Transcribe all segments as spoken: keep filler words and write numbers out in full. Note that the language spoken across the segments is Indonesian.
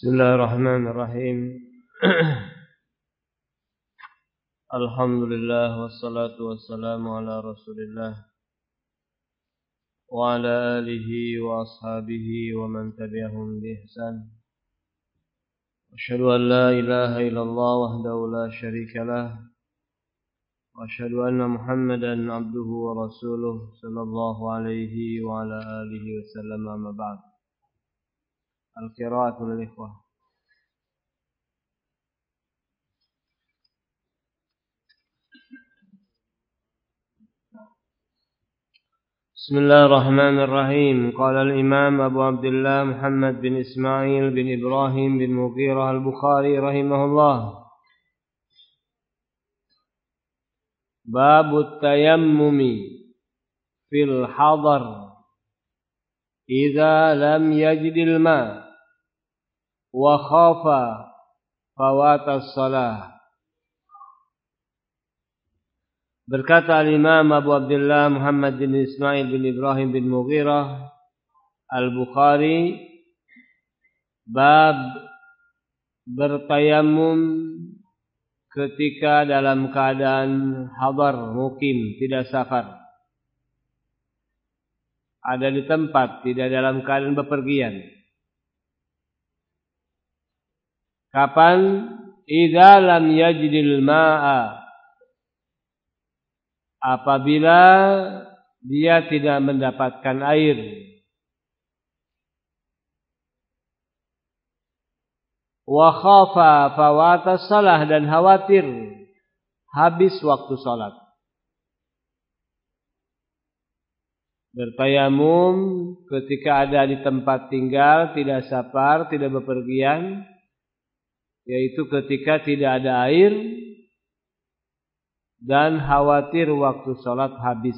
Bismillahirrahmanirrahim. Alhamdulillah wassalatu wassalamu ala Rasulillah wa ala alihi wa ashabihi wa man tabi'ahum bi ihsan. Asyhadu an la ilaha illallah wahdahu la syarika lah wa asyhadu anna Muhammadan abduhu wa rasuluh sallallahu alaihi wa ala alihi wasallam, amma ba'd. Al-qira'atu lil ikhwah. Bismillahirrahmanirrahim. Qala al-Imam Abu Abdullah Muhammad bin Ismail bin Ibrahim bin Mughirah al-Bukhari rahimahullah. Babut tayammumi fil hadar idza lam yajidil ma wa khafa fawatas salah. Berkata al-Imam Abu Abdullah Muhammad bin Ismail bin Ibrahim bin Mughirah al-Bukhari, bab bertayamum ketika dalam keadaan hadar, mukim, tidak safar, ada di tempat, tidak dalam keadaan bepergian. Kapan? Idza lam yajidil ma'a, apabila dia tidak mendapatkan air. Wa khafa fawatas salah, dan khawatir habis waktu salat. Bertayamum ketika ada di tempat tinggal, tidak safar, tidak bepergian, yaitu ketika tidak ada air dan khawatir waktu sholat habis.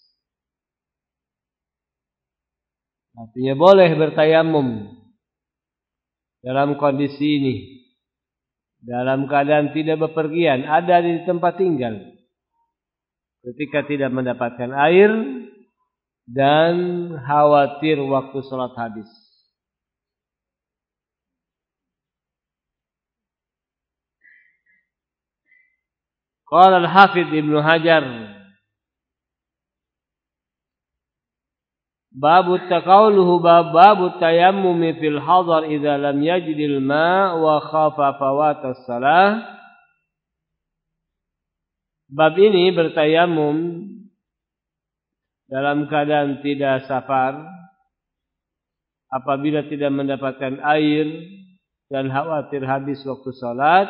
Artinya boleh bertayamum dalam kondisi ini, dalam keadaan tidak bepergian, ada di tempat tinggal, ketika tidak mendapatkan air dan khawatir waktu sholat habis. Qala al-Hafidh Ibnu Hajar, babu taqawluhu babu tayammumi fil hadar idza lam yajidil ma wa khafa fawatas salah. Bab ini bertayamum dalam keadaan tidak safar, apabila tidak mendapatkan air dan khawatir habis waktu salat.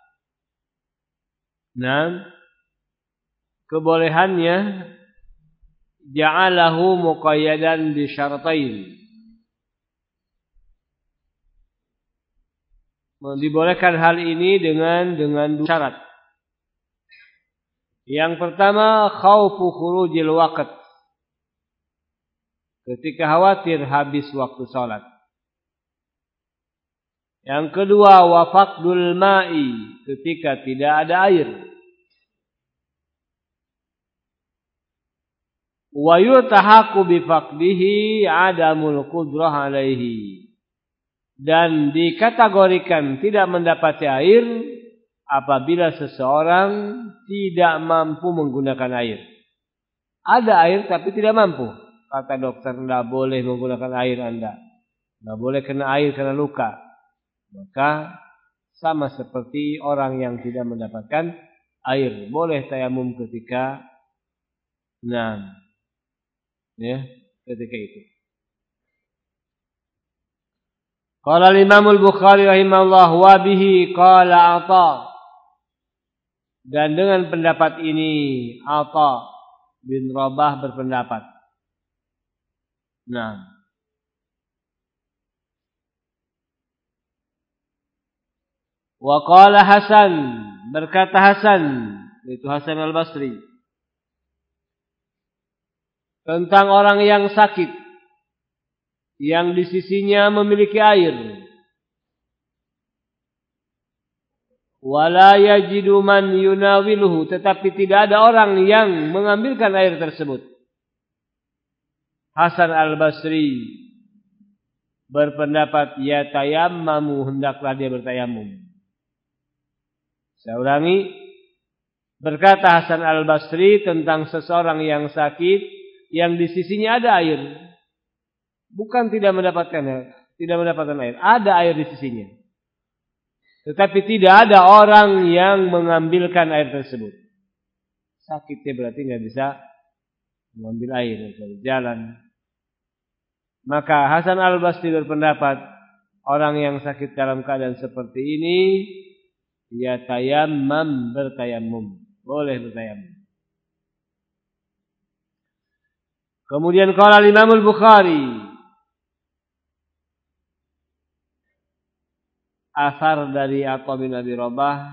Nah, kebolehannya ja'alahu muqayyadan bi syartain. Dibolehkan hal ini dengan dengan dua syarat. Yang pertama, khaufu khurujil waqt, ketika khawatir habis waktu salat. Yang kedua, wa faqdul ma'i, ketika tidak ada air. Wa yutahaqqu bi faqdihi adamul qudrah alaihi, dan dikategorikan tidak mendapati air apabila seseorang tidak mampu menggunakan air. Ada air tapi tidak mampu. Kata dokter, tidak boleh menggunakan air Anda, tidak boleh kena air kena luka. Maka sama seperti orang yang tidak mendapatkan air, boleh tayamum ketika nah, ya, ketika itu. Qala al-Imam al-Bukhari rahimahullah wa bihi qala Atha, dan dengan pendapat ini Atha bin Rabah berpendapat. Nah, wa qala Hasan, berkata Hasan, itu Hasan al-Basri, tentang orang yang sakit, yang di sisinya memiliki air, wala yajidu man yunawiluhu, tetapi tidak ada orang yang mengambilkan air tersebut. Hasan al-Basri berpendapat yatayammamu, hendaklah dia bertayamum. Saya ulangi, berkata Hasan Al-Basri tentang seseorang yang sakit yang di sisinya ada air. Bukan tidak mendapatkan air, tidak mendapatkan air, ada air di sisinya. Tetapi tidak ada orang yang mengambilkan air tersebut. Sakitnya berarti nggak bisa mengambil air, nggak bisa berjalan. Maka Hasan Al-Basri berpendapat orang yang sakit dalam keadaan seperti ini ya tayammam, bertayamum, boleh bertayamum. Kemudian qala Imam Al-Bukhari, asar dari Atha bin Abi Rabah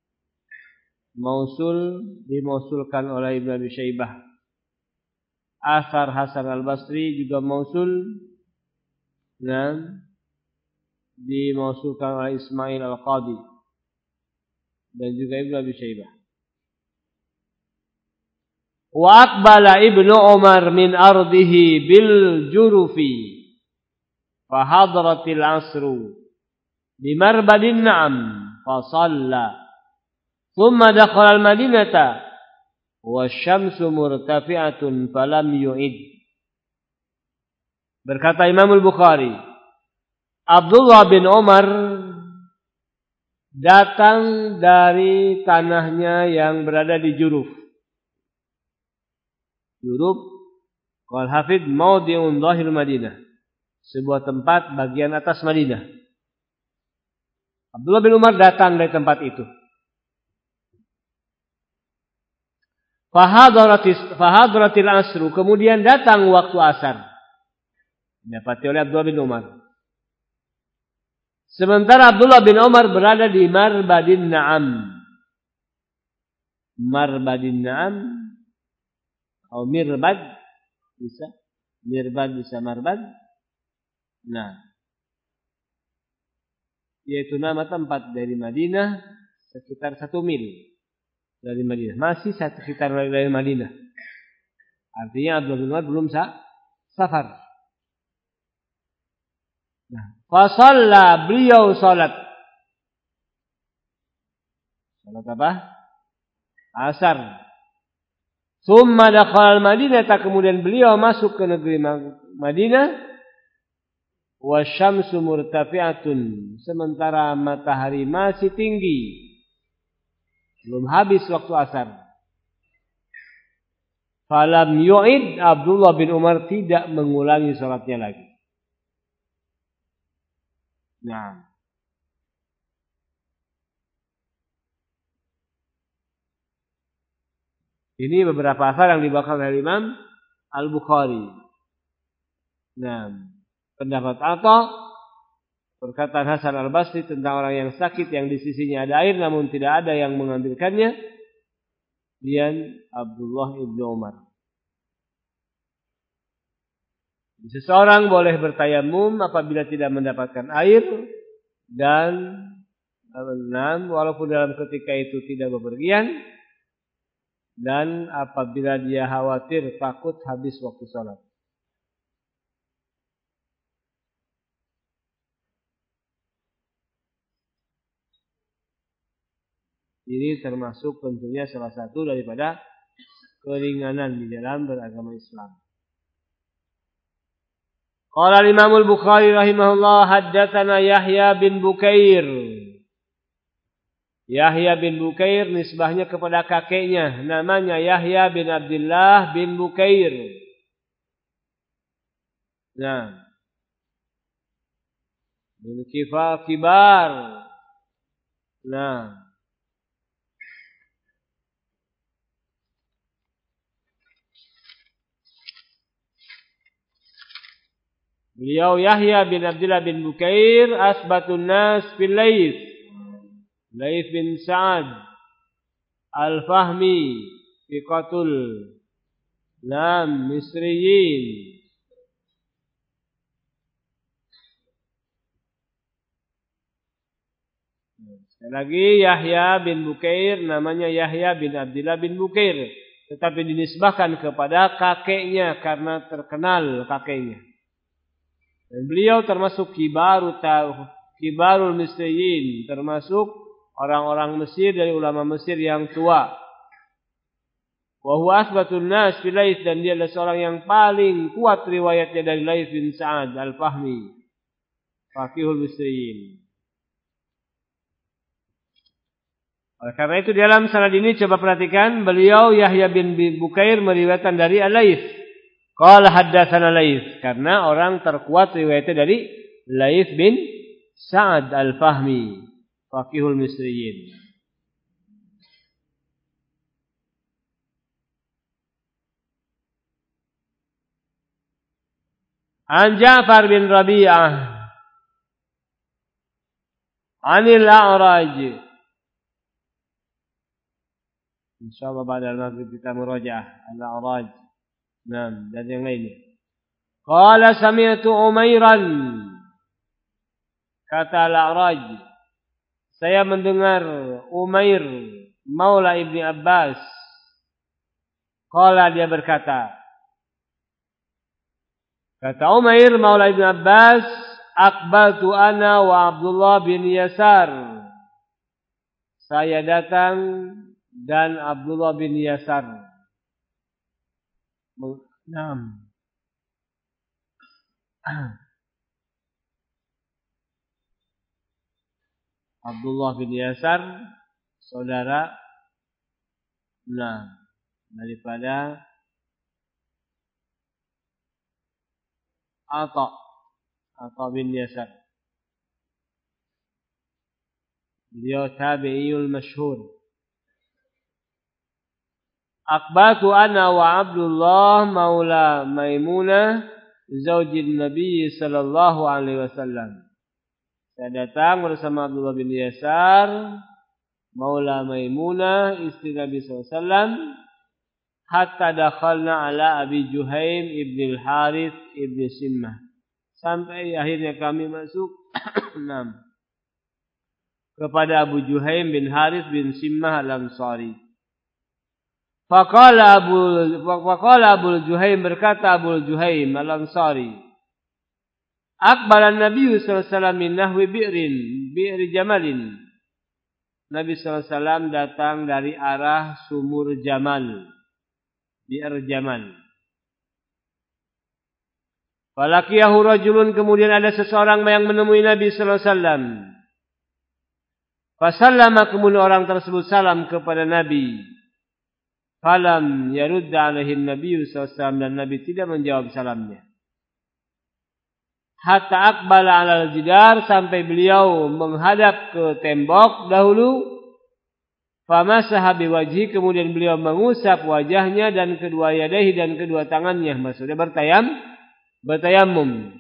mausul, dimausulkan oleh Ibnu Abi Syaibah. Asar Hasan Al-Basri juga mausul dan dimausulkan oleh Ismail Al-Qadi dan juga Ibnu Abi Syaibah. Wa aqbala Ibnu Umar min ardihi bil jurufi fa hadratil asru bi marbadin na'am fa shalla thumma dakhala al-madinata wasyamsu murtafi'atun falam yu'id. Berkata Imam Al-Bukhari, Abdullah bin Umar datang dari tanahnya yang berada di Juruf. Juruf qal hafid mawdi'un dhahir Madinah, sebuah tempat bagian atas Madinah. Abdullah bin Umar datang dari tempat itu. Fahadratil asru, kemudian datang waktu asar. Didapati oleh Abdullah bin Umar. Sementara Abdullah bin Umar berada di Marbadin Na'am. Marbadin Na'am atau Mirbad bisa. Mirbad bisa Marbad. Nah, yaitu nama tempat dari Madinah sekitar satu mil. Dari Madinah. Masih sekitar dari Madinah. Artinya Abdullah bin Umar belum sah, safar. Nah, fasalla, beliau salat. Salat apa? Asar. Tsumma dakhala al-Madinah, kemudian beliau masuk ke negeri Madinah. Wasyamsu murtafi'atun, sementara matahari masih tinggi. Belum habis waktu asar. Falam yu'id, Abdullah bin Umar tidak mengulangi salatnya lagi. Nah. Ini beberapa asar yang dibawakan oleh Imam Al-Bukhari. Nah, pendapat Atha, perkataan Hasan Al-Basri tentang orang yang sakit yang di sisinya ada air namun tidak ada yang mengambilkannya, dan Abdullah ibnu Umar. Seseorang boleh bertayamum apabila tidak mendapatkan air dan enam walaupun dalam ketika itu tidak bepergian, dan apabila dia khawatir takut habis waktu sholat. Ini termasuk tentunya salah satu daripada keringanan di dalam beragama Islam. Qala Imam Al-Bukhari rahimahullah, haddatsana Yahya bin Bukair. Yahya bin Bukair nisbahnya kepada kakeknya, namanya Yahya bin Abdullah bin Bukair. Nah, bin Kifar Kibar. Nah, beliau Yahya bin Abdullah bin Bukair asbatun nas fil Laits. Laits bin Sa'ad Al-Fahmi fiqatul Nam Misriyin. Sekali lagi Yahya bin Bukair namanya Yahya bin Abdullah bin Bukair, tetapi dinisbahkan kepada kakeknya karena terkenal kakeknya. Dan beliau termasuk kibaru kibarul Misriyin, termasuk orang-orang Mesir dari ulama Mesir yang tua. Wa huwa asbatun nas fi Laits, dan dia adalah seorang yang paling kuat riwayatnya dari Laits bin Sa'ad Al-Fahmi, faqihul Misriyin. Oleh karena itu dalam sanad ini coba perhatikan, beliau Yahya bin Bukair meriwayatkan dari Al-Laits. Qala haddatsana Laits, karena orang terkuat riwayatnya dari Laits bin Sa'ad Al-Fahmi, faqihul Misriyin. An Ja'far bin Rabi'ah Anil A'raj. InsyaAllah pada maghrib kita murajaah Al-A'raj. Nah, dan yang lainnya. Qala sami'tu Umairan. Kata Al-A'raj, saya mendengar Umair Maula Ibni Abbas. Qala, dia berkata. Kata Umair Maula Ibni Abbas, aqbaltu ana wa Abdullah bin Yasar. Saya datang dan Abdullah bin Yasar. Naam. Abdullah bin Yasar, saudara, nah, daripada Atha, Atha bin Yasar. Beliau tabi'iyul masyhur. Aqbatu ana wa Abdullah maula Maimunah zaujin Nabi sallallahu alaihi wasallam. Saya datang bersama Abdullah bin Yasar maula Maimunah istri Nabi sallallahu alaihi wasallam, hatta dakhalna ala Abi Juhaim ibn al-Harith ibn Simmah, sampai akhirnya kami masuk enam kepada Abu Juhaim bin Harith bin Simmah al-Ansari. Faqala Abu Faqala Abu Juhaim, berkata Abu Juhaim al-Ansari, Aqbala Nabi sallallahu alaihi wasallam min nahwi bi'rin bi'ri Jamalin. Nabi sallallahu alaihi wasallam datang dari arah sumur Jamal, bi'r Jamal. Falaqiyahu rajulun, kemudian ada seseorang yang menemui Nabi sallallahu alaihi wasallam. Fasallama, kemudian orang tersebut salam kepada Nabi. Falam yarudda alaihi Nabi sallallahu alaihi wasallam, dan Nabi tidak menjawab salamnya. Hatta aqbala alal jidar, sampai beliau menghadap ke tembok dahulu. Famasaha biwajhi, kemudian beliau mengusap wajahnya dan kedua yadayhi, dan kedua tangannya, maksudnya bertayam, bertayamum.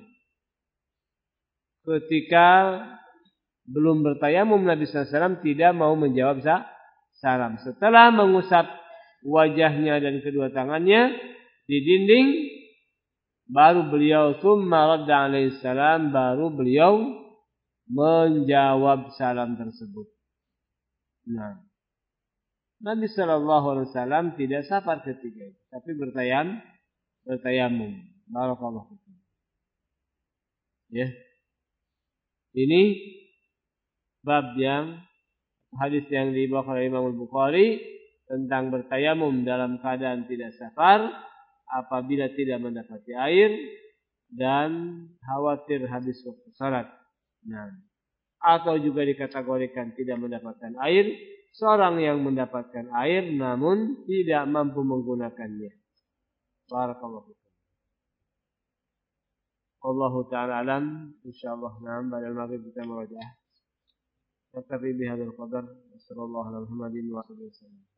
Ketika belum bertayamum, Nabi sallallahu alaihi wasallam tidak mau menjawab salam. Setelah mengusap wajahnya dan kedua tangannya di dinding, baru beliau tsumma radda alaihi salam, baru beliau menjawab salam tersebut. Nah, Nabi sallallahu alaihi wasallam tidak safar ketika itu, tapi bertayam, bertayamum. Barakallahu fikum. Ya. Ini bab yang hadis yang dibawakan oleh Imam Al-Bukhari tentang bertayamum dalam keadaan tidak safar apabila tidak mendapati air dan khawatir habis waktu salat. Nah, atau juga dikategorikan tidak mendapatkan air, seorang yang mendapatkan air namun tidak mampu menggunakannya. Barakallahu fikum. Wallahu ta'ala alam. Insyaallah na'am pada maghrib kita merajaah. Tetapi bihadzal qadar, sallallahu alaihi wa sallam.